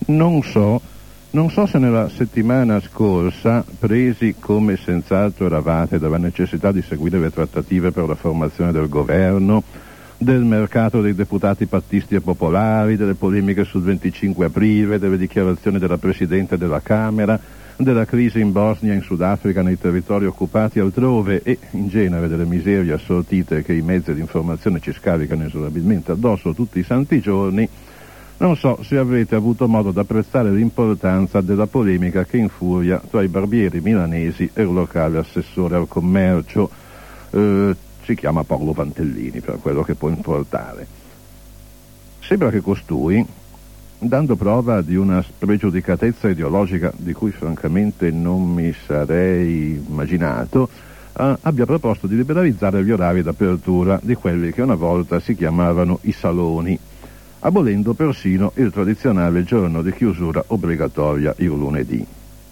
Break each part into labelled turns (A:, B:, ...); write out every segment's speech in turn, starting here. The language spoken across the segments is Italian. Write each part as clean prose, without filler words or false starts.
A: Non so se nella settimana scorsa, presi come senz'altro eravate dalla necessità di seguire le trattative per la formazione del governo, del mercato dei deputati pattisti e popolari, delle polemiche sul 25 aprile, delle dichiarazioni della Presidente della Camera, della crisi in Bosnia, in Sudafrica, nei territori occupati altrove e in genere delle miserie assortite che i mezzi di informazione ci scaricano inesorabilmente addosso tutti i santi giorni, non so se avrete avuto modo di apprezzare l'importanza della polemica che infuria tra i barbieri milanesi e il locale assessore al commercio, si chiama Paolo Pantellini per quello che può importare. Sembra che costui, dando prova di una spregiudicatezza ideologica di cui francamente non mi sarei immaginato, abbia proposto di liberalizzare gli orari d'apertura di quelli che una volta si chiamavano i saloni, abolendo persino il tradizionale giorno di chiusura obbligatoria il lunedì.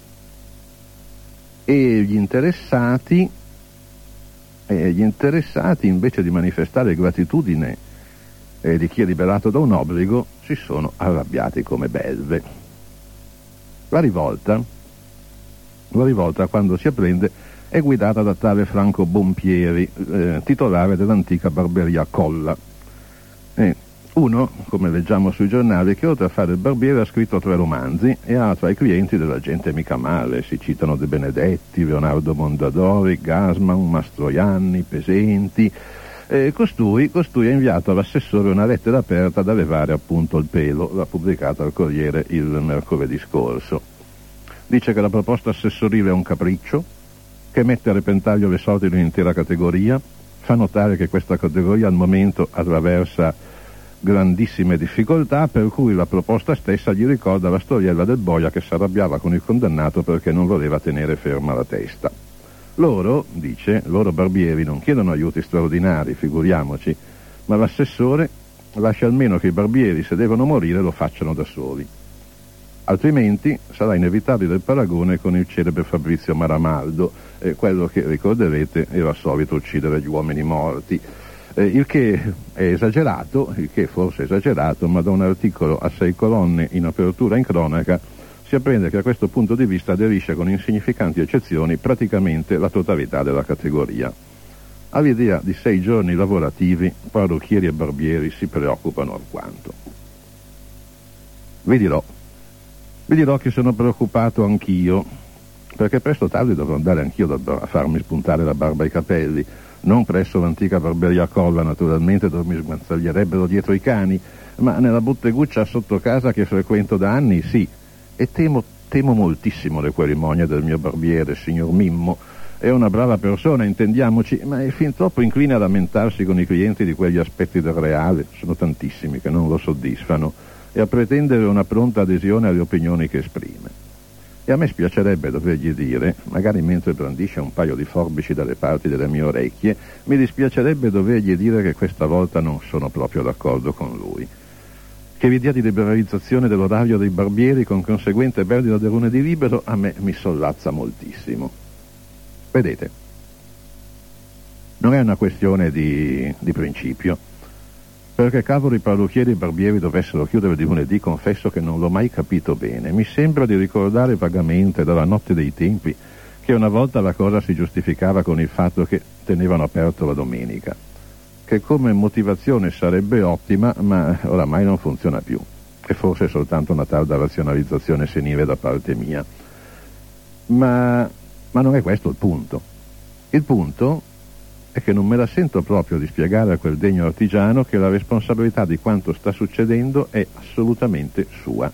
A: E gli interessati, invece di manifestare gratitudine di chi è liberato da un obbligo, si sono arrabbiati come belve. La rivolta, quando si apprende, è guidata da tale Franco Bompieri, titolare dell'antica barberia Colla. Uno, come leggiamo sui giornali, che oltre a fare il barbiere ha scritto 3 romanzi e ha tra i clienti della gente mica male. Si citano De Benedetti, Leonardo Mondadori, Gassman, Mastroianni, Pesenti. Costui ha inviato all'assessore una lettera aperta da levare appunto il pelo, l'ha pubblicata al Corriere il mercoledì scorso. Dice che la proposta assessorile è un capriccio, che mette a repentaglio le sorti di un'intera categoria, fa notare che questa categoria al momento attraversa grandissime difficoltà, per cui la proposta stessa gli ricorda la storiella del boia che si arrabbiava con il condannato perché non voleva tenere ferma la testa. Loro barbieri non chiedono aiuti straordinari, figuriamoci, ma l'assessore lascia almeno che i barbieri, se devono morire, lo facciano da soli. Altrimenti sarà inevitabile il paragone con il celebre Fabrizio Maramaldo, quello che, ricorderete, era solito uccidere gli uomini morti. Il che forse è esagerato, ma da un articolo a 6 colonne in apertura in cronaca si apprende che a questo punto di vista aderisce con insignificanti eccezioni praticamente la totalità della categoria. All'idea di 6 giorni lavorativi, parrucchieri e barbieri si preoccupano alquanto. Vi dirò che sono preoccupato anch'io, perché presto o tardi dovrò andare anch'io a farmi spuntare la barba e i capelli, non presso l'antica barberia Colla naturalmente, dove mi sguazzaglierebbero dietro i cani, ma nella botteguccia sotto casa che frequento da anni, sì, e temo moltissimo le querimonie del mio barbiere, signor Mimmo. È una brava persona, intendiamoci, ma è fin troppo incline a lamentarsi con i clienti di quegli aspetti del reale, sono tantissimi che non lo soddisfano, e a pretendere una pronta adesione alle opinioni che esprime. E a me spiacerebbe dovergli dire, magari mentre brandisce un paio di forbici dalle parti delle mie orecchie, mi dispiacerebbe dovergli dire che questa volta non sono proprio d'accordo con lui. Che l'idea di liberalizzazione dell'orario dei barbieri con conseguente perdita del lunedì libero a me mi sollazza moltissimo. Vedete, non è una questione di principio. Perché cavolo i parrucchieri e i barbieri dovessero chiudere di lunedì, confesso che non l'ho mai capito bene. Mi sembra di ricordare vagamente dalla notte dei tempi che una volta la cosa si giustificava con il fatto che tenevano aperto la domenica, che come motivazione sarebbe ottima, ma oramai non funziona più. E forse è soltanto una tarda razionalizzazione senile da parte mia. Ma non è questo il punto. Il punto è che non me la sento proprio di spiegare a quel degno artigiano che la responsabilità di quanto sta succedendo è assolutamente sua.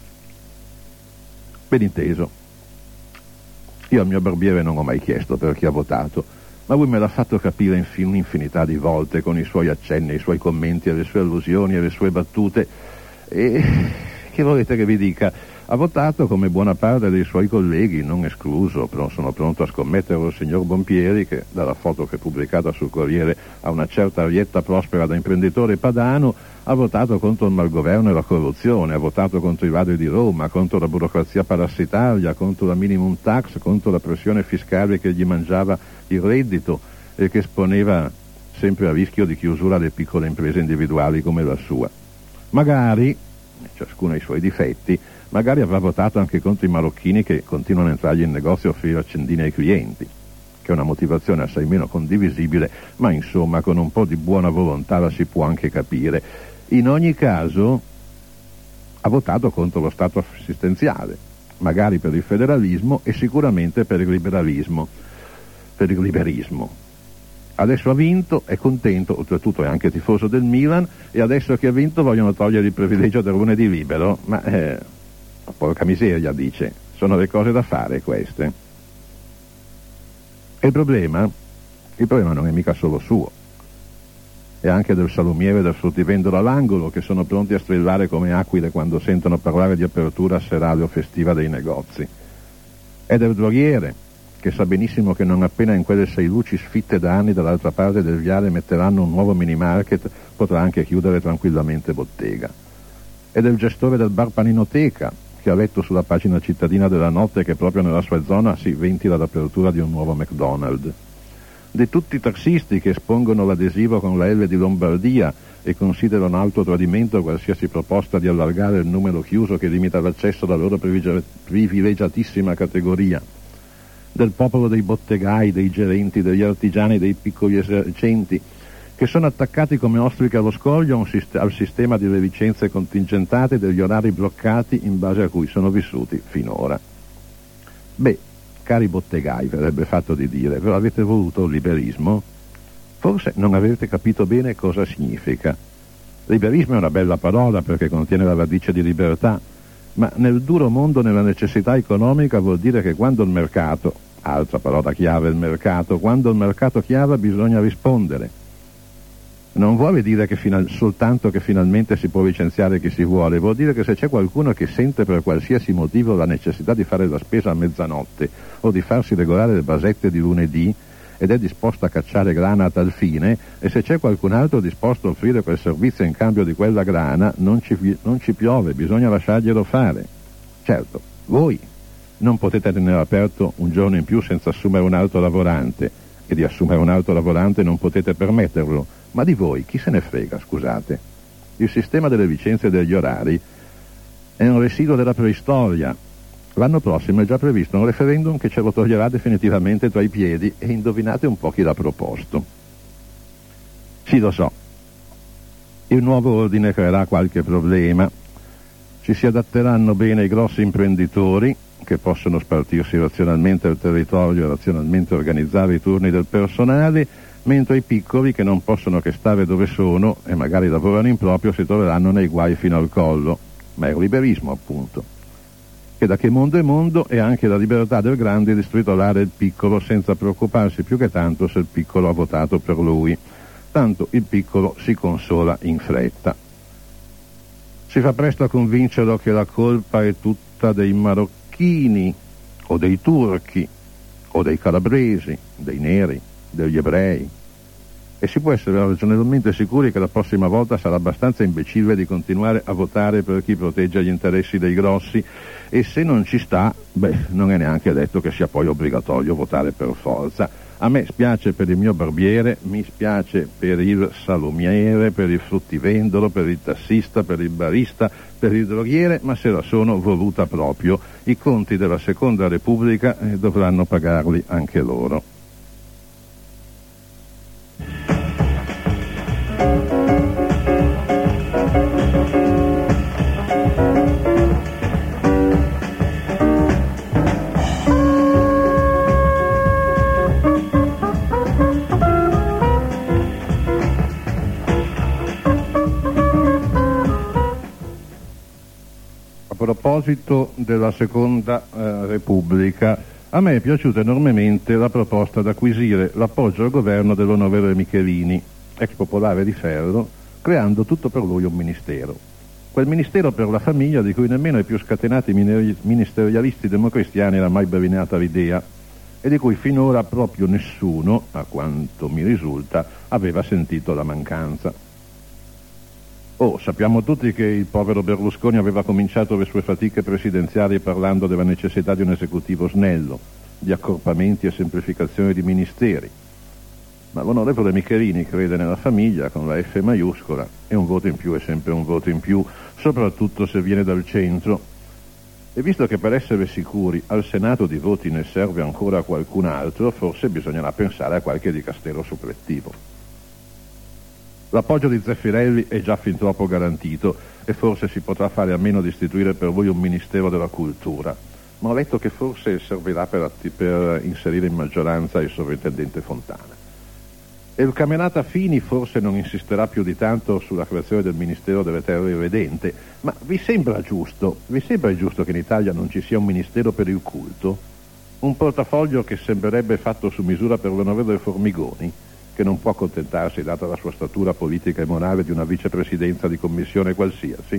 A: Ben inteso, io al mio barbiere non ho mai chiesto per chi ha votato, ma lui me l'ha fatto capire un'infinità di volte con i suoi accenni, i suoi commenti, le sue allusioni e le sue battute. E che volete che vi dica? Ha votato come buona parte dei suoi colleghi, non escluso, però sono pronto a scommettere il signor Bompieri, che dalla foto che è pubblicata sul Corriere ha una certa arietta prospera da imprenditore padano, ha votato contro il malgoverno e la corruzione, ha votato contro i ladri di Roma, contro la burocrazia parassitaria, contro la minimum tax, contro la pressione fiscale che gli mangiava il reddito e che esponeva sempre a rischio di chiusura le piccole imprese individuali come la sua. Magari, ciascuno ha i suoi difetti, magari avrà votato anche contro i marocchini che continuano a entrargli in negozio a offrire accendine ai clienti, che è una motivazione assai meno condivisibile, ma insomma con un po' di buona volontà la si può anche capire. In ogni caso ha votato contro lo Stato assistenziale, magari per il federalismo e sicuramente per il liberalismo, per il liberismo. Adesso ha vinto, è contento, oltretutto è anche tifoso del Milan, e adesso che ha vinto vogliono togliere il privilegio del lunedì libero, ma porca miseria, dice, sono le cose da fare queste. E il problema non è mica solo suo, è anche del salumiere e del fruttivendolo all'angolo, che sono pronti a strillare come aquile quando sentono parlare di apertura serale o festiva dei negozi. È del droghiere, che sa benissimo che non appena in quelle 6 luci sfitte da anni dall'altra parte del viale metteranno un nuovo mini market, potrà anche chiudere tranquillamente bottega. È del gestore del bar Paninoteca, che ha letto sulla pagina cittadina della Notte che proprio nella sua zona si ventila l'apertura di un nuovo McDonald's. Di tutti i tassisti che espongono l'adesivo con la L di Lombardia e considerano alto tradimento qualsiasi proposta di allargare il numero chiuso che limita l'accesso alla loro privilegiatissima categoria. Del popolo dei bottegai, dei gerenti, degli artigiani, dei piccoli esercenti, che sono attaccati come ostriche allo scoglio al sistema di licenze contingentate degli orari bloccati in base a cui sono vissuti finora. Beh, cari bottegai, verrebbe fatto di dire, però avete voluto il liberismo? Forse non avete capito bene cosa significa. Liberismo è una bella parola perché contiene la radice di libertà, ma nel duro mondo della necessità economica vuol dire che quando il mercato, altra parola chiave il mercato, quando il mercato chiama bisogna rispondere. Non vuole dire che soltanto che finalmente si può licenziare chi si vuole, vuol dire che se c'è qualcuno che sente per qualsiasi motivo la necessità di fare la spesa a mezzanotte o di farsi regolare le basette di lunedì ed è disposto a cacciare grana a tal fine, e se c'è qualcun altro disposto a offrire quel servizio in cambio di quella grana, non ci piove, bisogna lasciarglielo fare. Certo, voi non potete tenere aperto un giorno in più senza assumere un altro lavorante, e di assumere un altro lavorante non potete permetterlo, ma di voi chi se ne frega, scusate? Il sistema delle licenze e degli orari è un residuo della preistoria. L'anno prossimo è già previsto un referendum che ce lo toglierà definitivamente tra i piedi, e indovinate un po' chi l'ha proposto. Sì, lo so, il nuovo ordine creerà qualche problema, ci si adatteranno bene i grossi imprenditori che possono spartirsi razionalmente il territorio e razionalmente organizzare i turni del personale, mentre i piccoli, che non possono che stare dove sono e magari lavorano in proprio, si troveranno nei guai fino al collo. Ma è il liberismo, appunto, che da che mondo è mondo è anche la libertà del grande di stritolare il piccolo senza preoccuparsi più che tanto se il piccolo ha votato per lui. Tanto il piccolo si consola in fretta. Si fa presto a convincerlo che la colpa è tutta dei marocchini o dei turchi o dei calabresi, dei neri, degli ebrei, e si può essere ragionevolmente sicuri che la prossima volta sarà abbastanza imbecille di continuare a votare per chi protegge gli interessi dei grossi, e se non ci sta, non è neanche detto che sia poi obbligatorio votare per forza. A me spiace per il mio barbiere, mi spiace per il salumiere, per il fruttivendolo, per il tassista, per il barista, per il droghiere, ma se la sono voluta proprio. I conti della Seconda Repubblica dovranno pagarli anche loro. A proposito della Seconda Repubblica, a me è piaciuta enormemente la proposta di acquisire l'appoggio al governo dell'onorevole Michelini, ex popolare di Ferro, creando tutto per lui un ministero. Quel ministero per la famiglia di cui nemmeno ai più scatenati ministerialisti democristiani era mai bavinata l'idea, e di cui finora proprio nessuno, a quanto mi risulta, aveva sentito la mancanza. Sappiamo tutti che il povero Berlusconi aveva cominciato le sue fatiche presidenziali parlando della necessità di un esecutivo snello, di accorpamenti e semplificazione di ministeri. Ma l'onorevole Michelini crede nella famiglia con la F maiuscola e un voto in più è sempre un voto in più, soprattutto se viene dal centro. E visto che per essere sicuri al Senato di voti ne serve ancora qualcun altro, forse bisognerà pensare a qualche dicastero suppletivo. L'appoggio di Zeffirelli è già fin troppo garantito e forse si potrà fare a meno di istituire per lui un Ministero della Cultura, ma ho letto che forse servirà per inserire in maggioranza il sovrintendente Fontana. E il camerata Fini forse non insisterà più di tanto sulla creazione del Ministero delle Terre Irredente, ma vi sembra giusto che in Italia non ci sia un Ministero per il culto? Un portafoglio che sembrerebbe fatto su misura per l'onorevole Formigoni, che non può accontentarsi, data la sua statura politica e morale, di una vicepresidenza di commissione qualsiasi?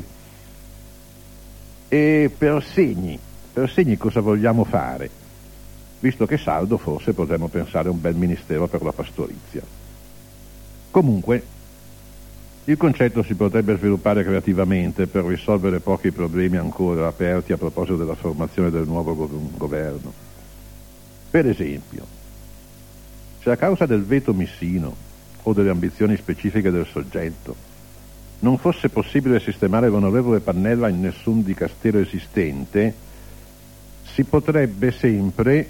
A: E per segni cosa vogliamo fare? Visto che è saldo, forse potremmo pensare a un bel ministero per la pastorizia. Comunque, il concetto si potrebbe sviluppare creativamente per risolvere pochi problemi ancora aperti a proposito della formazione del nuovo governo. Per esempio, se a causa del veto missino o delle ambizioni specifiche del soggetto non fosse possibile sistemare l'onorevole Pannella in nessun dicastero esistente, si potrebbe sempre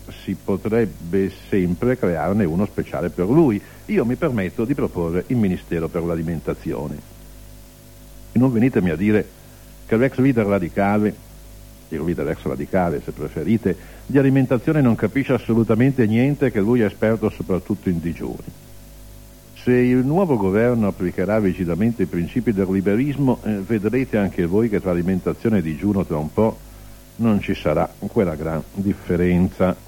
A: crearne uno speciale per lui. Io mi permetto di proporre il Ministero per l'alimentazione. E non venitemi a dire che l'ex leader radicale, il leader ex radicale se preferite, di alimentazione non capisce assolutamente niente, che lui è esperto soprattutto in digiuni. Se il nuovo governo applicherà rigidamente i principi del liberismo, vedrete anche voi che tra alimentazione e digiuno tra un po' non ci sarà quella gran differenza.